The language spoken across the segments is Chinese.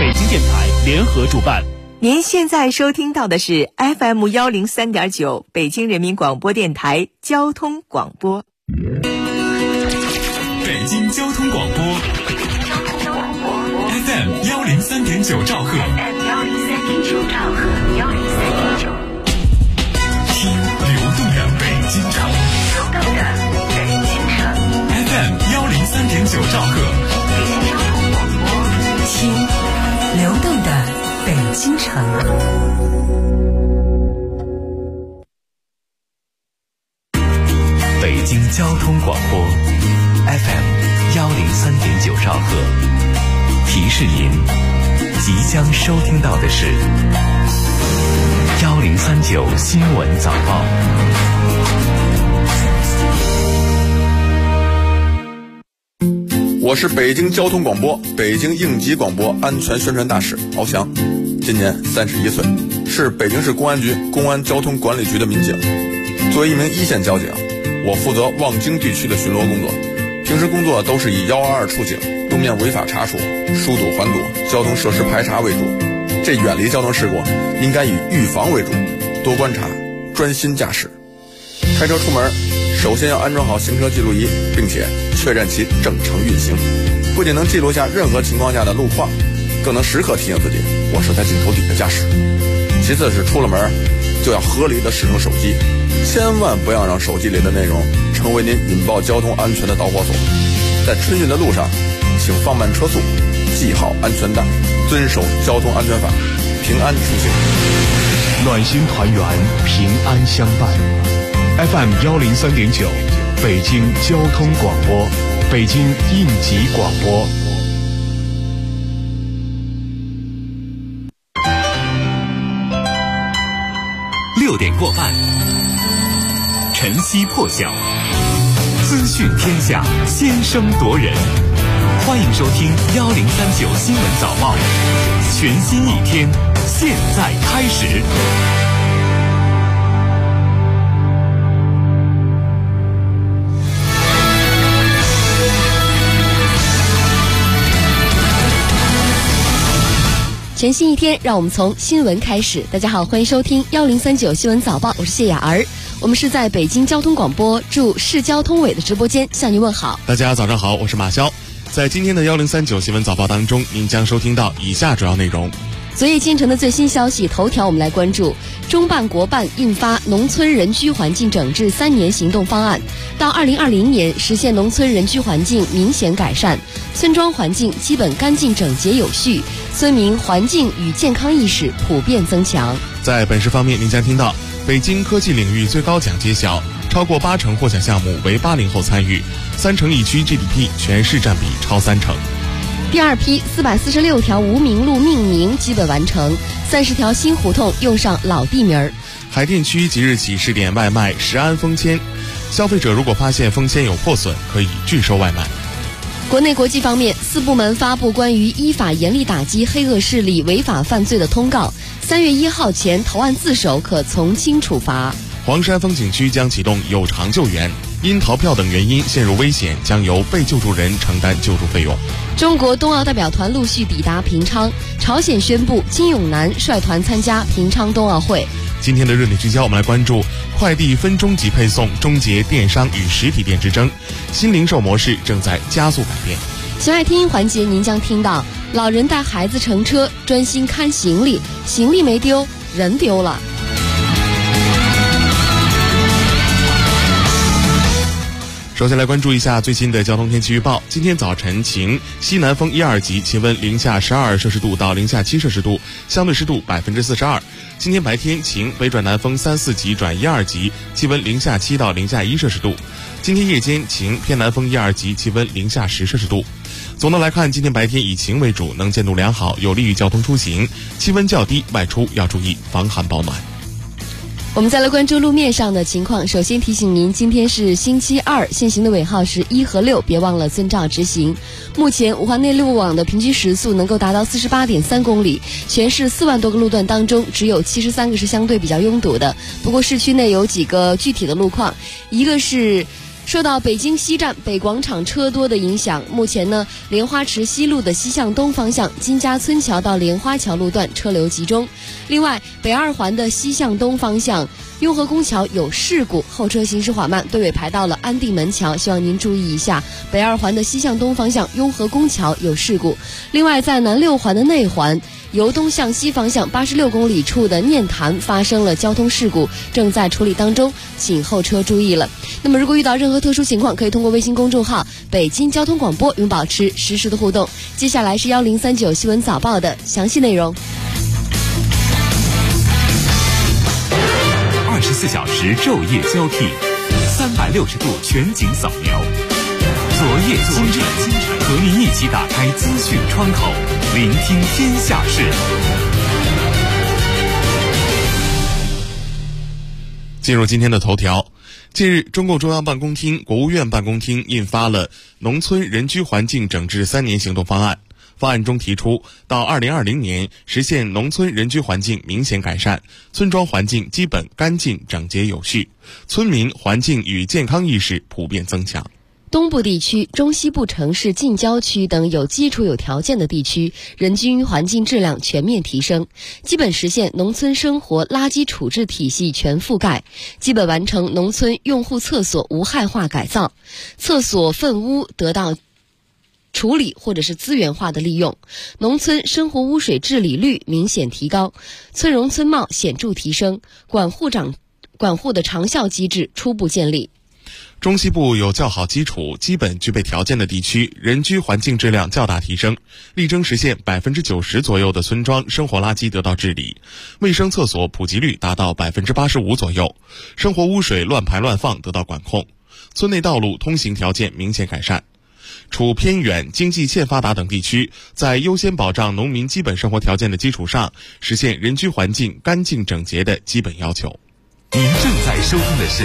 北京电台联合主办。 您现在收听到的是 FM 103.9北京人民广播电台交通广播。 北京交通广播 FM 103.9兆赫，听流动的北京城，FM 103.9兆赫， 听流动的北京城。 北京交通广播 FM 103.9兆赫，提示您即将收听到的是1039新闻早报。 我是北京交通广播北京应急广播安全宣传大使敖翔，今年31岁，是北京市公安局公安交通管理局的民警。作为一名一线交警，我负责望京地区的巡逻工作，平时工作都是以122出警、路面违法查处、疏堵环堵、交通设施排查为主。这远离交通事故应该以预防为主，多观察，专心驾驶。开车出门首先要安装好行车记录仪，并且确认其正常运行，不仅能记录下任何情况下的路况，更能时刻提醒自己我是在镜头底下驾驶。其次是出了门就要合理的使用手机，千万不要让手机里的内容成为您引爆交通安全的导火索。在春运的路上，请放慢车速，系好安全带，遵守交通安全法，平安出行。 暖心团圆，平安相伴。FM 103.9，北京交通广播，北京应急广播。 6点过半，晨曦破晓，资讯天下，先声夺人。欢迎收听1039新闻早报，全新一天，现在开始。 全新一天，让我们从新闻开始。大家好，欢迎收听1039新闻早报，我是谢雅儿。我们是在北京交通广播驻市交通委的直播间向您问好。 大家早上好，我是马潇。在今天的1039新闻早报当中，您将收听到以下主要内容。 昨夜京城的最新消息头条，我们来关注中办国办印发《农村人居环境整治3年行动方案》，到2020年实现农村人居环境明显改善，村庄环境基本干净整洁有序，村民环境与健康意识普遍增强。 在本市方面，您将听到北京科技领域最高奖揭晓，超过80%获奖项目为80后参与，3城一区 GDP 全市占比超3成。 第二批446条无名路命名基本完成，30条新胡同用上老地名。 海淀区即日起试点外卖食安封签，消费者如果发现封签有破损，可以拒收外卖。 国内国际方面，4部门发布关于依法严厉打击黑恶势力违法犯罪的通告，3月1号前投案自首可从轻处罚。 黄山风景区将启动有偿救援，因逃票等原因陷入危险，将由被救助人承担救助费用。 中国冬奥代表团陆续抵达平昌，朝鲜宣布金永南率团参加平昌冬奥会。 今天的热点聚焦，我们来关注快递分钟级配送终结电商与实体店之争，新零售模式正在加速改变。 小爱听音环节，您将听到老人带孩子乘车专心看行李，行李没丢，人丢了。 首先来关注一下最新的交通天气预报。今天早晨晴，西南风1、2级，气温零下12摄氏度到零下7摄氏度，相对湿度42%。今天白天晴，北转南风3、4级转1、2级，气温零下7到零下1摄氏度。今天夜间晴，偏南风1、2级，气温零下10摄氏度。总的来看，今天白天以晴为主，能见度良好，有利于交通出行。气温较低，外出要注意防寒保暖。 我们再来关注路面上的情况。首先提醒您，今天是星期二，限行的尾号是1和6，别忘了遵照执行。目前五环内路网的平均时速能够达到48.3公里，全市4万多个路段当中，只有73个是相对比较拥堵的。不过市区内有几个具体的路况，一个是受到北京西站北广场车多的影响，目前呢，莲花池西路的西向东方向金家村桥到莲花桥路段车流集中。另外，北二环的西向东方向雍和宫桥有事故，后车行驶缓慢，队尾排到了安定门桥，希望您注意一下。北二环的西向东方向雍和宫桥有事故。另外，在南六环的内环由东向西方向86公里处的念坛发生了交通事故，正在处理当中，请后车注意了。那么如果遇到任何特殊情况，可以通过微信公众号北京交通广播与我们保持实时的互动。接下来是1039新闻早报的详细内容。 24小时昼夜交替，360度全景扫描，昨夜今晨，和您一起打开资讯窗口，聆听天下事。 进入今天的头条。近日，中共中央办公厅、国务院办公厅印发了《农村人居环境整治3年行动方案》。方案中提出，到2020年实现农村人居环境明显改善，村庄环境基本干净整洁有序，村民环境与健康意识普遍增强。 东部地区、中西部城市近郊区等有基础有条件的地区，人居环境质量全面提升，基本实现农村生活垃圾处置体系全覆盖，基本完成农村用户厕所无害化改造，厕所粪污得到处理或者是资源化的利用，农村生活污水治理率明显提高，村容村貌显著提升，管护的长效机制初步建立。 中西部有较好基础、基本具备条件的地区，人居环境质量较大提升，力争实现90%左右的村庄生活垃圾得到治理，卫生厕所普及率达到85%左右，生活污水乱排乱放得到管控，村内道路通行条件明显改善。处偏远、经济欠发达等地区，在优先保障农民基本生活条件的基础上，实现人居环境干净整洁的基本要求。 您正在收听的是1039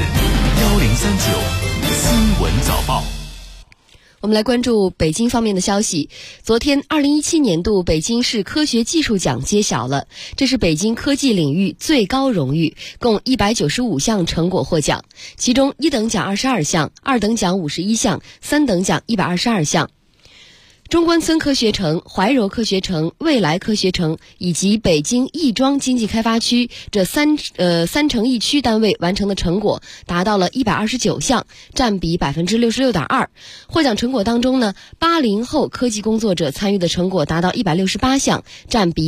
新闻早报。 我们来关注北京方面的消息。昨天2017年度北京市科学技术奖揭晓了，这是北京科技领域最高荣誉，共195项成果获奖，其中1等奖22项，2等奖51项，3等奖122项。中关村科学城、怀柔科学城、未来科学城以及北京亦庄经济开发区这三城一区单位完成的成果达到了129项，占比66.2%。获奖成果当中呢，80后科技工作者参与的成果达到168项，占比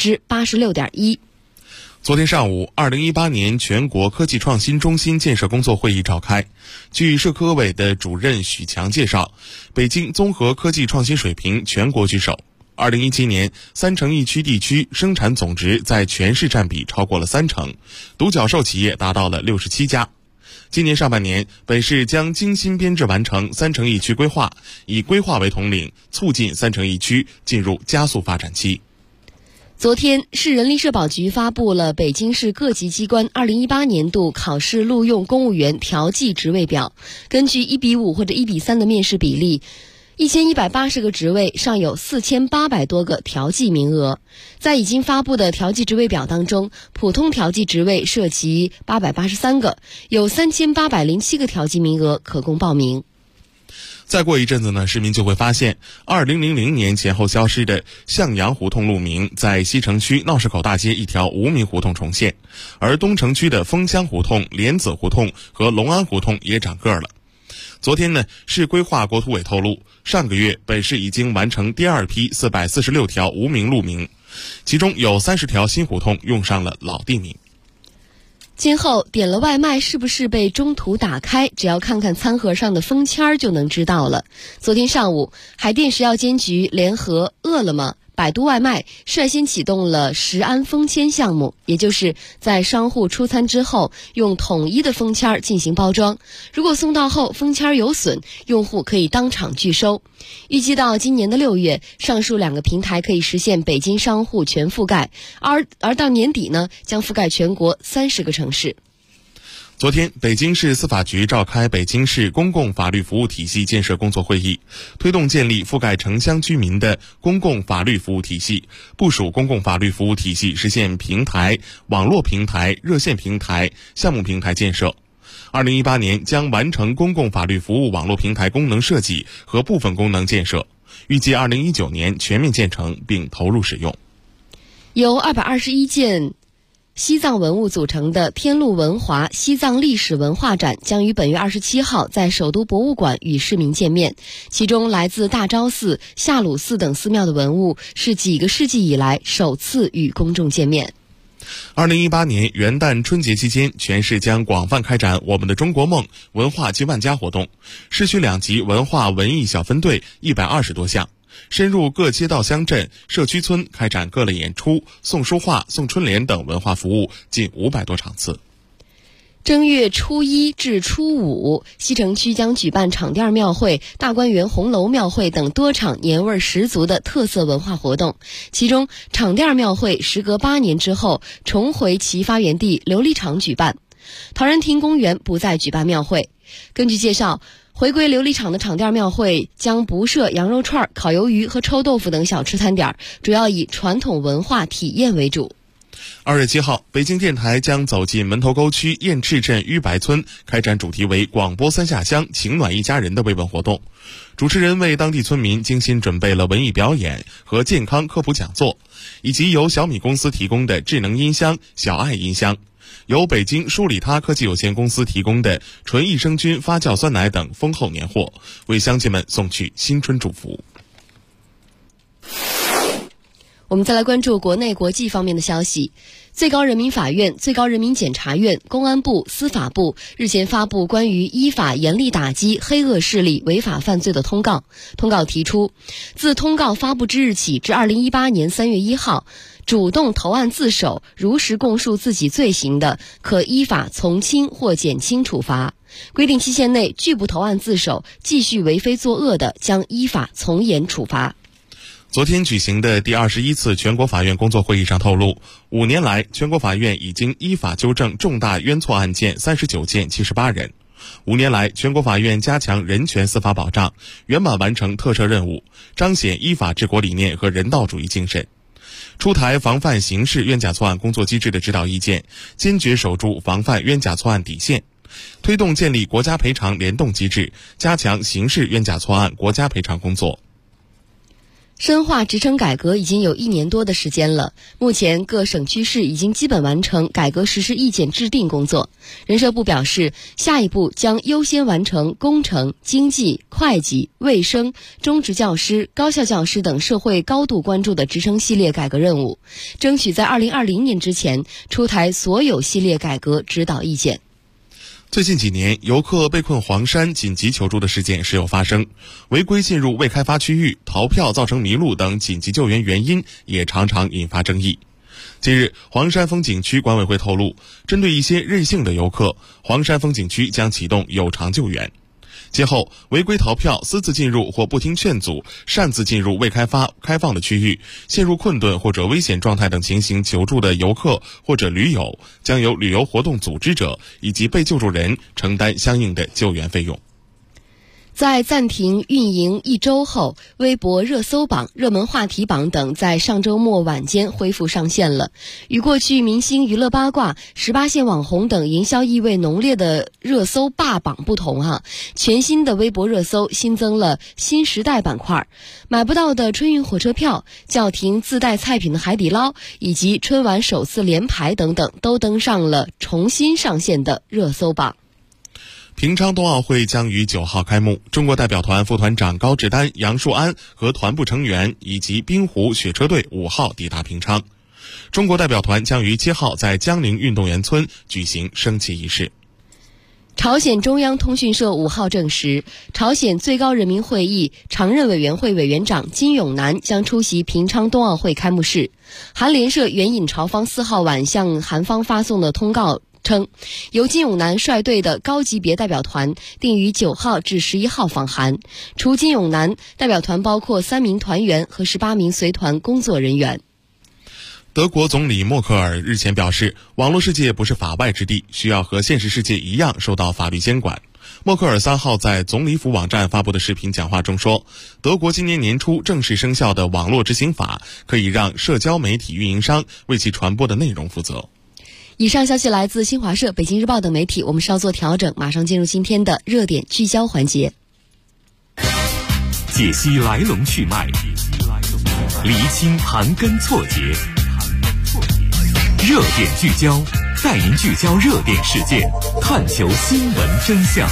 86.1%。 昨天上午，2018年全国科技创新中心建设工作会议召开。据社科委的主任许强介绍，北京综合科技创新水平全国居首。2017年，3城一区地区生产总值在全市占比超过了30%，独角兽企业达到了67家。今年上半年，本市将精心编制完成3城一区规划，以规划为统领，促进3城一区进入加速发展期。 昨天，市人力社保局发布了北京市各级机关2018年度考试录用公务员调剂职位表。根据1:5或者1:3的面试比例，1180个职位尚有4800多个调剂名额。在已经发布的调剂职位表当中，普通调剂职位涉及883个，有3807个调剂名额可供报名。 再过一阵子呢，市民就会发现2000年前后消失的向阳胡同路名在西城区闹市口大街一条无名胡同重现，而东城区的枫香胡同、莲子胡同和隆安胡同也长个了。昨天呢，市规划国土委透露，上个月本市已经完成第二批446条无名路名，其中有30条新胡同用上了老地名。 今后点了外卖是不是被中途打开，只要看看餐盒上的封签就能知道了。昨天上午，海淀食药监局联合饿了么、百度外卖率先启动了食安封签项目，也就是在商户出餐之后，用统一的封签进行包装。如果送到后封签有损，用户可以当场拒收。预计到今年的6月，上述2个平台可以实现北京商户全覆盖，而到年底呢，将覆盖全国30个城市。 昨天，北京市司法局召开北京市公共法律服务体系建设工作会议，推动建立覆盖城乡居民的公共法律服务体系，部署公共法律服务体系实现平台、网络平台、热线平台、项目平台建设。 2018年将完成公共法律服务网络平台功能设计和部分功能建设，预计2019年全面建成并投入使用。 由221件西藏文物组成的天路文华西藏历史文化展将于本月27号在首都博物馆与市民见面。其中来自大昭寺、夏鲁寺等寺庙的文物是几个世纪以来首次与公众见面。 2018年元旦春节期间，全市将广泛开展我们的中国梦文化进万家活动，市区2级文化文艺小分队120多项，深入各街道乡镇、社区村开展各类演出、送书画、送春联等文化服务近500多场次。 正月初1至初5，西城区将举办场店庙会、大观园红楼庙会等多场年味十足的特色文化活动。其中，场店庙会时隔8年之后重回其发源地琉璃厂举办，陶然亭公园不再举办庙会。根据介绍，回归琉璃厂的场店庙会将不设羊肉串、烤鱿鱼和臭豆腐等小吃摊点，主要以传统文化体验为主。 2月7号，北京电台将走进门头沟区雁翅镇纡白村，开展主题为广播三下乡，情暖一家人的慰问活动。主持人为当地村民精心准备了文艺表演和健康科普讲座，以及由小米公司提供的智能音箱小爱音箱，由北京舒里他科技有限公司提供的纯益生菌发酵酸奶等丰厚年货，为乡亲们送去新春祝福。 我们再来关注国内国际方面的消息。最高人民法院、最高人民检察院、公安部、司法部日前发布关于依法严厉打击黑恶势力违法犯罪的通告。通告提出，自通告发布之日起至2018年3月1号，主动投案自首、如实供述自己罪行的，可依法从轻或减轻处罚；规定期限内拒不投案自首、继续为非作恶的，将依法从严处罚。 昨天举行的第21次全国法院工作会议上透露，5年来，全国法院已经依法纠正重大冤错案件39件78人。5年来，全国法院加强人权司法保障，圆满完成特赦任务，彰显依法治国理念和人道主义精神。出台防范刑事冤假错案工作机制的指导意见，坚决守住防范冤假错案底线，推动建立国家赔偿联动机制，加强刑事冤假错案国家赔偿工作。 深化职称改革已经有1年多的时间了，目前各省区市已经基本完成改革实施意见制定工作。人社部表示，下一步将优先完成工程、经济、会计、卫生、中职教师、高校教师等社会高度关注的职称系列改革任务，争取在2020年之前出台所有系列改革指导意见。 最近几年，游客被困黄山紧急求助的事件时有发生，违规进入未开发区域、逃票造成迷路等紧急救援原因也常常引发争议。近日，黄山风景区管委会透露，针对一些任性的游客，黄山风景区将启动有偿救援。今后，违规逃票、私自进入或不听劝阻、擅自进入未开发、开放的区域、陷入困顿或者危险状态等情形求助的游客或者驴友，将由旅游活动组织者以及被救助人承担相应的救援费用。 在暂停运营1周后，微博热搜榜、热门话题榜等在上周末晚间恢复上线了。与过去明星娱乐八卦、18线网红等营销意味浓烈的热搜霸榜不同全新的微博热搜新增了新时代板块，买不到的春运火车票、叫停自带菜品的海底捞以及春晚首次连排等等，都登上了重新上线的热搜榜。 平昌冬奥会将于9号开幕，中国代表团副团长高志丹、杨树安和团部成员以及冰壶雪车队5号抵达平昌。中国代表团将于7号在江陵运动员村举行升旗仪式。 朝鲜中央通讯社5号证实，朝鲜最高人民会议常任委员会委员长金永南将出席平昌冬奥会开幕式。韩联社援引朝方4号晚向韩方发送的通告称，由金永南率队的高级别代表团定于9号至11号访韩。除金永南，代表团包括3名团员和18名随团工作人员。 德国总理默克尔日前表示，网络世界不是法外之地，需要和现实世界一样受到法律监管。默克尔3号在总理府网站发布的视频讲话中说，德国今年年初正式生效的网络执行法可以让社交媒体运营商为其传播的内容负责。 以上消息来自新华社、北京日报等媒体，我们稍作调整，马上进入今天的热点聚焦环节。 解析来龙去脉，厘清盘根错节，热点聚焦，带您聚焦热点事件，探求新闻真相。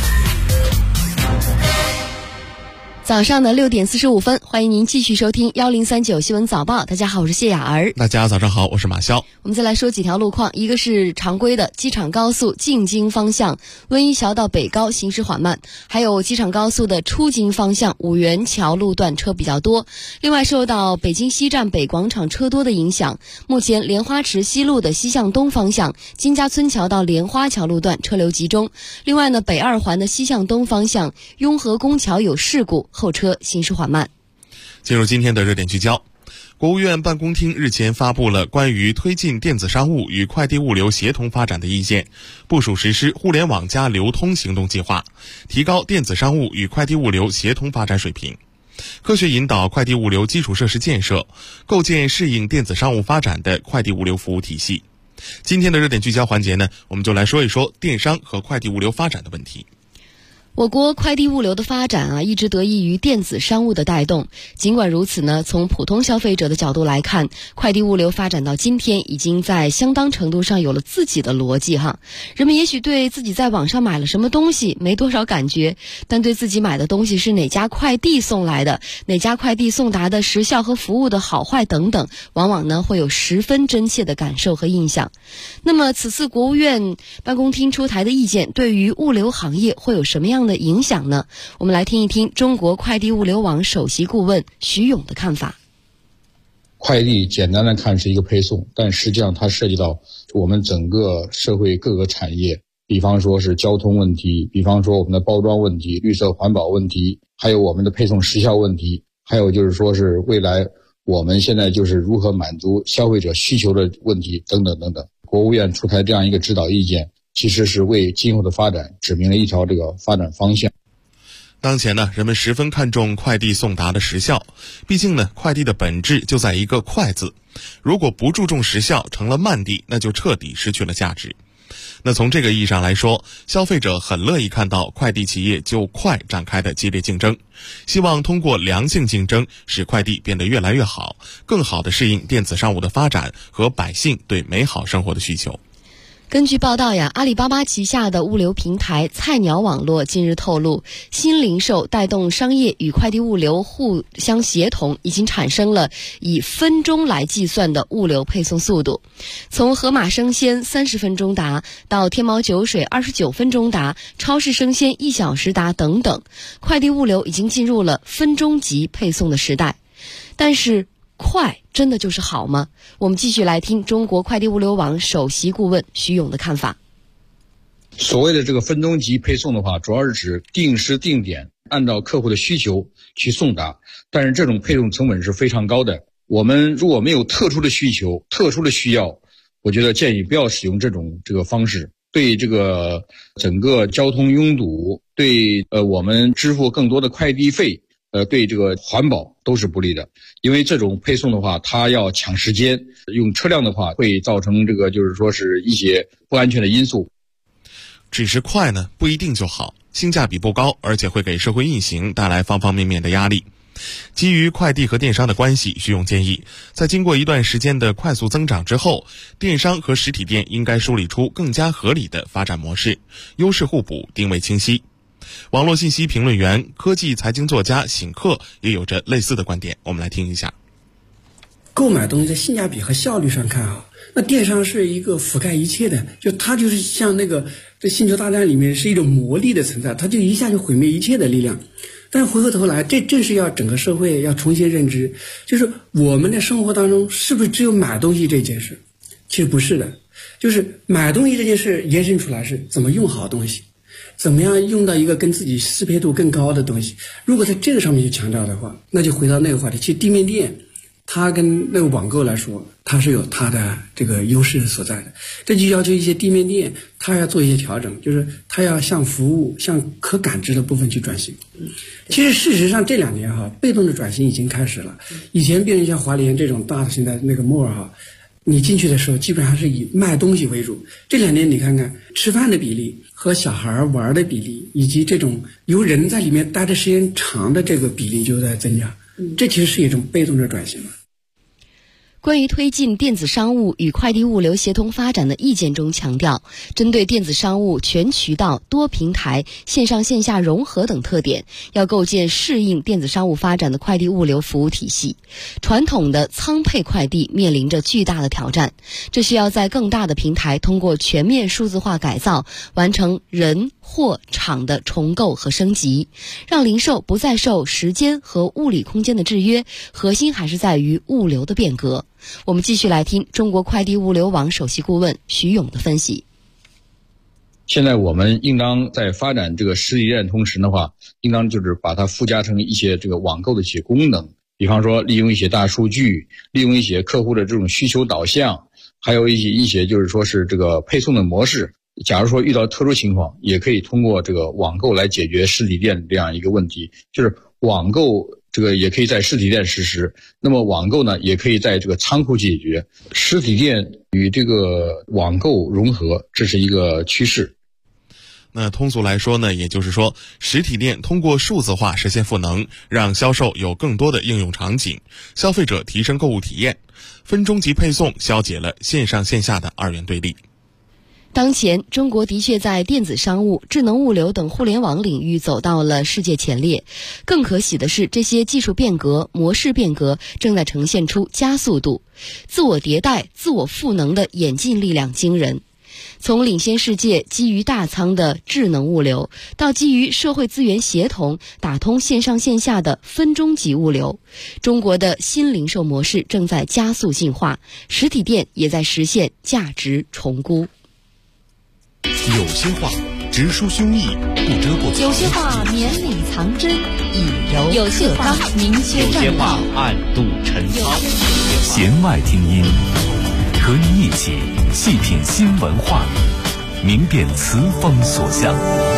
早上的6点45分，欢迎您继续收听1039新闻早报。大家好，我是谢雅儿。 大家早上好，我是马潇。 我们再来说几条路况，一个是常规的机场高速进京方向温沂桥到北高行驶缓慢，还有机场高速的出京方向五元桥路段车比较多。另外，受到北京西站北广场车多的影响，目前莲花池西路的西向东方向金家村桥到莲花桥路段车流集中。另外呢，北二环的西向东方向雍和宫桥有事故，后车行驶缓慢。 进入今天的热点聚焦，国务院办公厅日前发布了关于推进电子商务与快递物流协同发展的意见，部署实施互联网加流通行动计划，提高电子商务与快递物流协同发展水平，科学引导快递物流基础设施建设，构建适应电子商务发展的快递物流服务体系。今天的热点聚焦环节呢，我们就来说一说电商和快递物流发展的问题。 我国快递物流的发展一直得益于电子商务的带动。尽管如此呢，从普通消费者的角度来看，快递物流发展到今天，已经在相当程度上有了自己的逻辑哈。人们也许对自己在网上买了什么东西没多少感觉，但对自己买的东西是哪家快递送来的，哪家快递送达的时效和服务的好坏等等，往往呢会有十分真切的感受和印象。那么此次国务院办公厅出台的意见，对于物流行业会有什么样的影响呢？我们来听一听中国快递物流网首席顾问徐勇的看法。 快递简单的看是一个配送，但实际上它涉及到我们整个社会各个产业，比方说是交通问题，比方说我们的包装问题、绿色环保问题，还有我们的配送时效问题，还有就是说是未来我们现在就是如何满足消费者需求的问题等等等等。国务院出台这样一个指导意见，其实是为今后的发展指明了一条这个发展方向。 当前呢，人们十分看重快递送达的时效，毕竟呢，快递的本质就在一个快字，如果不注重时效，成了慢递，那就彻底失去了价值。那从这个意义上来说，消费者很乐意看到快递企业就快展开的激烈竞争，希望通过良性竞争使快递变得越来越好，更好地适应电子商务的发展和百姓对美好生活的需求。 根据报道阿里巴巴旗下的物流平台菜鸟网络近日透露，新零售带动商业与快递物流互相协同，已经产生了以分钟来计算的物流配送速度。从盒马生鲜30分钟达到天猫酒水29分钟达，超市生鲜1小时达等等，快递物流已经进入了分钟级配送的时代。但是快真的就是好吗？我们继续来听中国快递物流网首席顾问徐勇的看法。 所谓的这个分钟级配送的话，主要是指定时定点按照客户的需求去送达，但是这种配送成本是非常高的。我们如果没有特殊的需求、特殊的需要，我觉得建议不要使用这个方式，对这个整个交通拥堵，对我们支付更多的快递费，对这个环保都是不利的。因为这种配送的话，它要抢时间，用车辆的话会造成这个就是说是一些不安全的因素。 只是快呢，不一定就好，性价比不高，而且会给社会运行带来方方面面的压力。基于快递和电商的关系，徐勇建议，在经过一段时间的快速增长之后，电商和实体店应该梳理出更加合理的发展模式，优势互补，定位清晰。网络信息评论员、科技财经作家醒克也有着类似的观点，我们来听一下。 购买东西的性价比和效率上看那电商是一个覆盖一切的，就它就是像这星球大战里面是一种魔力的存在，它就一下就毁灭一切的力量。但是回过头来，这正是要整个社会要重新认知，就是我们的生活当中是不是只有买东西这件事？其实不是的，就是买东西这件事延伸出来是怎么用好东西，怎么样用到一个跟自己适配度更高的东西。如果在这个上面去强调的话，那就回到那个话题，其实地面店它跟那个网购来说，它是有它的这个优势所在的。这就要求一些地面店它要做一些调整，就是它要向服务、向可感知的部分去转型。其实事实上这2年被动的转型已经开始了。以前变成像华联这种大型的那个 mall 你进去的时候基本上是以卖东西为主。这2年你看看吃饭的比例和小孩玩的比例，以及这种由人在里面待的时间长的这个比例就在增加，这其实是一种被动的转型了。 关于推进电子商务与快递物流协同发展的意见中强调，针对电子商务全渠道、多平台、线上线下融合等特点，要构建适应电子商务发展的快递物流服务体系。传统的仓配快递面临着巨大的挑战，这需要在更大的平台通过全面数字化改造，完成人、货、场的重构和升级，让零售不再受时间和物理空间的制约，核心还是在于物流的变革。我们继续来听中国快递物流网首席顾问徐勇的分析。 现在我们应当在发展这个实体店的同时的话，应当就是把它附加成一些这个网购的一些功能，比方说利用一些大数据，利用一些客户的这种需求导向，还有一些就是说是这个配送的模式。假如说遇到特殊情况，也可以通过这个网购来解决实体店这样一个问题，就是网购这个也可以在实体店实施，那么网购呢也可以在这个仓库解决，实体店与这个网购融合，这是一个趋势。 那通俗来说呢，也就是说，实体店通过数字化实现赋能，让销售有更多的应用场景，消费者提升购物体验，分钟级配送消解了线上线下的二元对立。 当前，中国的确在电子商务、智能物流等互联网领域走到了世界前列。更可喜的是，这些技术变革、模式变革正在呈现出加速度，自我迭代、自我赋能的演进力量惊人。从领先世界基于大仓的智能物流，到基于社会资源协同打通线上线下的分钟级物流，中国的新零售模式正在加速进化，实体店也在实现价值重估。 有些话直抒胸臆，不遮不藏； 有些话绵里藏针，以柔有些话明确有些话暗度陈仓。 弦外听音，和你一起细品新闻话语，明辨词风所向。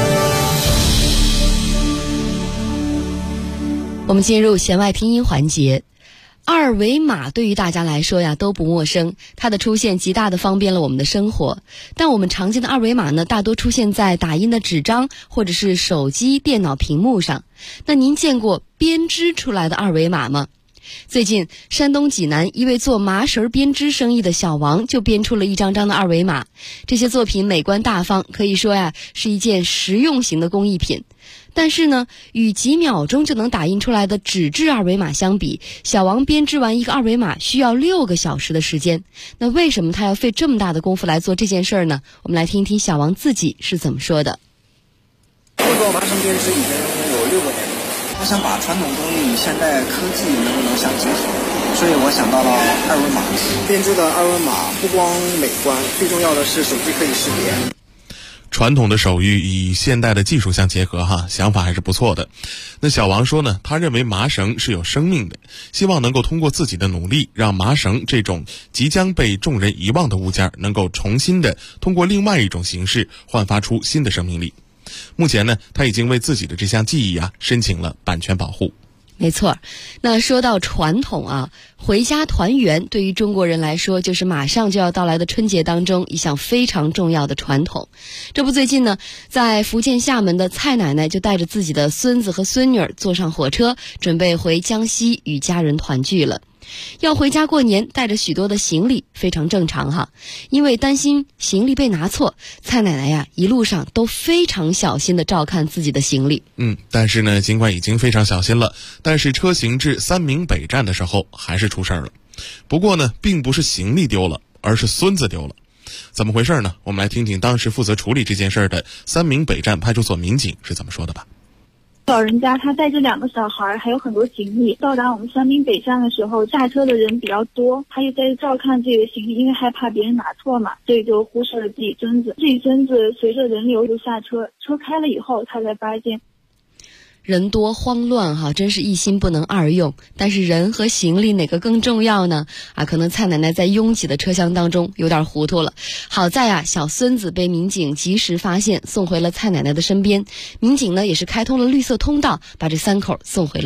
我们进入弦外听音环节。二维码对于大家来说呀都不陌生，它的出现极大的方便了我们的生活。但我们常见的二维码呢，大多出现在打印的纸张或者是手机、电脑屏幕上。那您见过编织出来的二维码吗？最近，山东济南一位做麻绳编织生意的小王就编出了一张张的二维码。这些作品美观大方，可以说呀是一件实用型的工艺品。但是呢，与几秒钟就能打印出来的纸质二维码相比，小王编织完一个二维码需要6个小时的时间。那为什么他要费这么大的功夫来做这件事儿呢？我们来听听小王自己是怎么说的。 我做麻绳编织已经有6个年头，我想把传统工艺与现代科技能不能相结合，所以我想到了二维码。编织的二维码不光美观，最重要的是手机可以识别。 传统的手艺与现代的技术相结合想法还是不错的。那小王说呢，他认为麻绳是有生命的，希望能够通过自己的努力，让麻绳这种即将被众人遗忘的物件能够重新的通过另外一种形式焕发出新的生命力。目前呢，他已经为自己的这项技艺申请了版权保护。 没错，那说到传统回家团圆对于中国人来说，就是马上就要到来的春节当中一项非常重要的传统。这不，最近呢，在福建厦门的蔡奶奶就带着自己的孙子和孙女坐上火车，准备回江西与家人团聚了。要回家过年，带着许多的行李非常正常因为担心行李被拿错，蔡奶奶一路上都非常小心的照看自己的行李。 但是呢，尽管已经非常小心了，但是车行至三明北站的时候还是出事了。不过呢，并不是行李丢了，而是孙子丢了。怎么回事呢？我们来听听当时负责处理这件事的三明北站派出所民警是怎么说的吧。 老人家他带着2个小孩，还有很多行李。到达我们三明北站的时候，下车的人比较多，他就在照看自己的行李，因为害怕别人拿错嘛，所以就忽视了自己孙子。自己孙子随着人流就下车，车开了以后，他才发现人多慌乱真是一心不能二用。但是人和行李哪个更重要呢？可能蔡奶奶在拥挤的车厢当中有点糊涂了。好在小孙子被民警及时发现，送回了蔡奶奶的身边。民警呢也是开通了绿色通道，把这3口送回了家。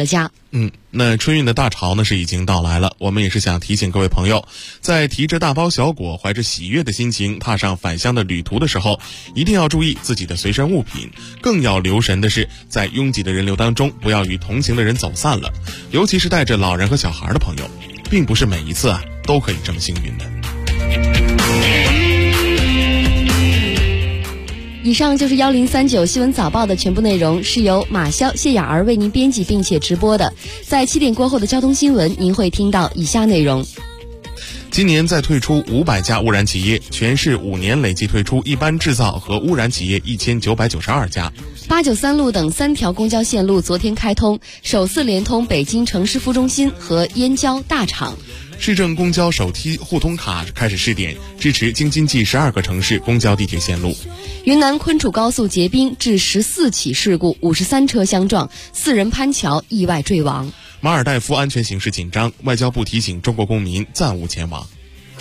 那春运的大潮呢是已经到来了，我们也是想提醒各位朋友，在提着大包小裹，怀着喜悦的心情踏上返乡的旅途的时候，一定要注意自己的随身物品，更要留神的是，在拥挤的人流当中，不要与同行的人走散了，尤其是带着老人和小孩的朋友，并不是每一次都可以这么幸运的。 以上就是1039新闻早报的全部内容，是由马潇、谢雅儿为您编辑并且直播的。在7点过后的交通新闻，您会听到以下内容。 今年再退出500家污染企业，全市5年累计退出一般制造和污染企业1992家。 893路等3条公交线路昨天开通，首次连通北京城市副中心和燕郊大厂。 市政公交手梯互通卡开始试点，支持京津冀12个城市公交地铁线路。 云南昆楚高速结冰，致14起事故，53车相撞，4人攀桥意外坠亡。 马尔代夫安全形势紧张，外交部提醒中国公民暂勿前往。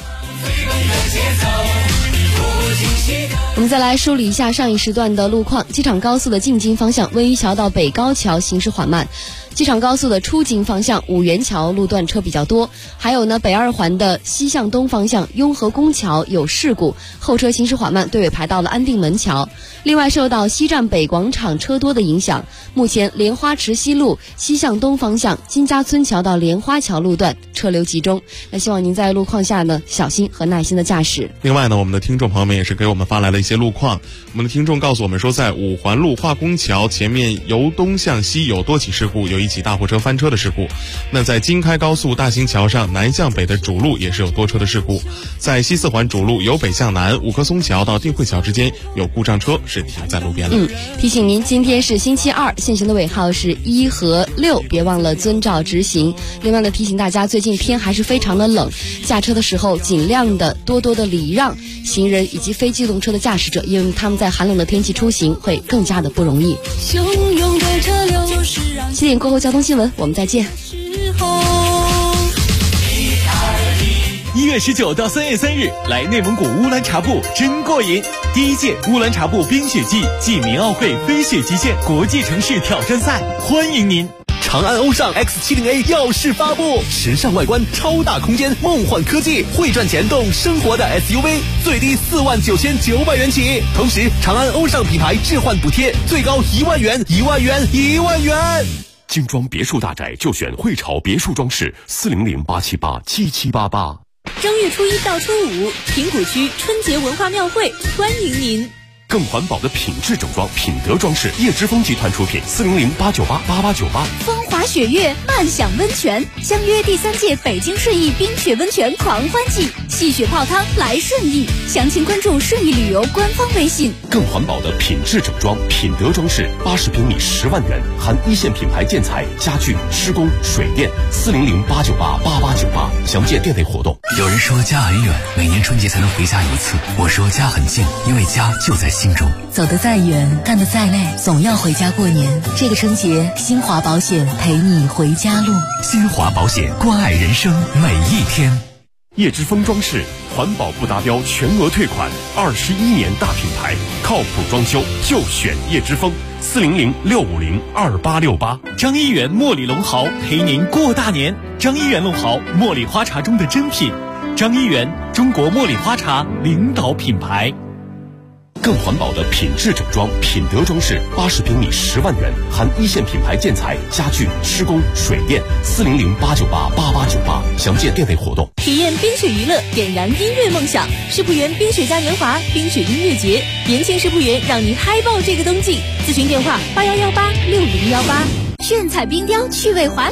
我们再来梳理一下上一时段的路况。机场高速的进京方向温榆桥到北高桥行驶缓慢，机场高速的出京方向五元桥路段车比较多，还有北二环的西向东方向雍和宫桥有事故，后车行驶缓慢，队尾排到了安定门桥。另外受到西站北广场车多的影响，目前莲花池西路西向东方向金家村桥到莲花桥路段车流集中，那希望您在路况下小心和耐心的驾驶。 另外呢，我们的听众朋友们也是给我们发来了一些路况。我们的听众告诉我们说，在五环路化工桥前面由东向西有多起事故，有一起大货车翻车的事故。那在京开高速大兴桥上南向北的主路也是有多车的事故。在西4环主路由北向南五棵松桥到定慧桥之间有故障车是停在路边了。 提醒您，今天是星期二，限行的尾号是1和6，别忘了遵照执行。另外呢，提醒大家，最近天还是非常的冷，驾车的时候尽量的多多的礼让行人以及非机动车的驾驶者，因为他们在寒冷的天气出行会更加的不容易。 汹涌的车流 7点过后交通新闻，我们再见。 1月19到3月3日，来内蒙古乌兰察布真过瘾！第1届乌兰察布冰雪季暨民奥会飞雪极限国际城市挑战赛，欢迎您！长安欧尚 X70A 耀世发布，时尚外观，超大空间，梦幻科技，会赚钱动生活的 SUV， 最低49900元起。同时，长安欧尚品牌置换补贴最高1万元，1万元，1万元。精装别墅大宅就选汇潮别墅装饰，400-878-7788。 正月初1到初5，平谷区春节文化庙会欢迎您。 更环保的品质整装，品德装饰，叶之峰集团出品，400-898-8898。 风华雪月，漫享温泉，相约第3届北京顺义冰雪温泉狂欢季，戏雪泡汤来顺义，详情关注顺义旅游官方微信。 更环保的品质整装，品德装饰，80平米10万元，含1线品牌建材、家具、施工、水电，400-898-8898。详见店内活动。 有人说家很远，每年春节才能回家一次。我说家很近，因为家就在心中。 走得再远，干得再累，总要回家过年。这个春节，新华保险陪你回家路。 新华保险，关爱人生每一天。 叶之峰装饰，环保不达标全额退款，21年大品牌，靠谱装修就选叶之峰，400-650-2868。张一元茉莉龙豪陪您过大年。张一元龙豪，茉莉花茶中的珍品。张一元，中国茉莉花茶领导品牌。更环保的品质整装，品德装饰，80平米10万元，含1线品牌建材、家具、施工、水电，400-898-8898。详见店内活动。 体验冰雪娱乐，点燃音乐梦想。世仆园冰雪嘉年华冰雪音乐节，年轻世仆园让你嗨爆这个冬季。咨询电话：8118-6018。炫彩冰雕，趣味滑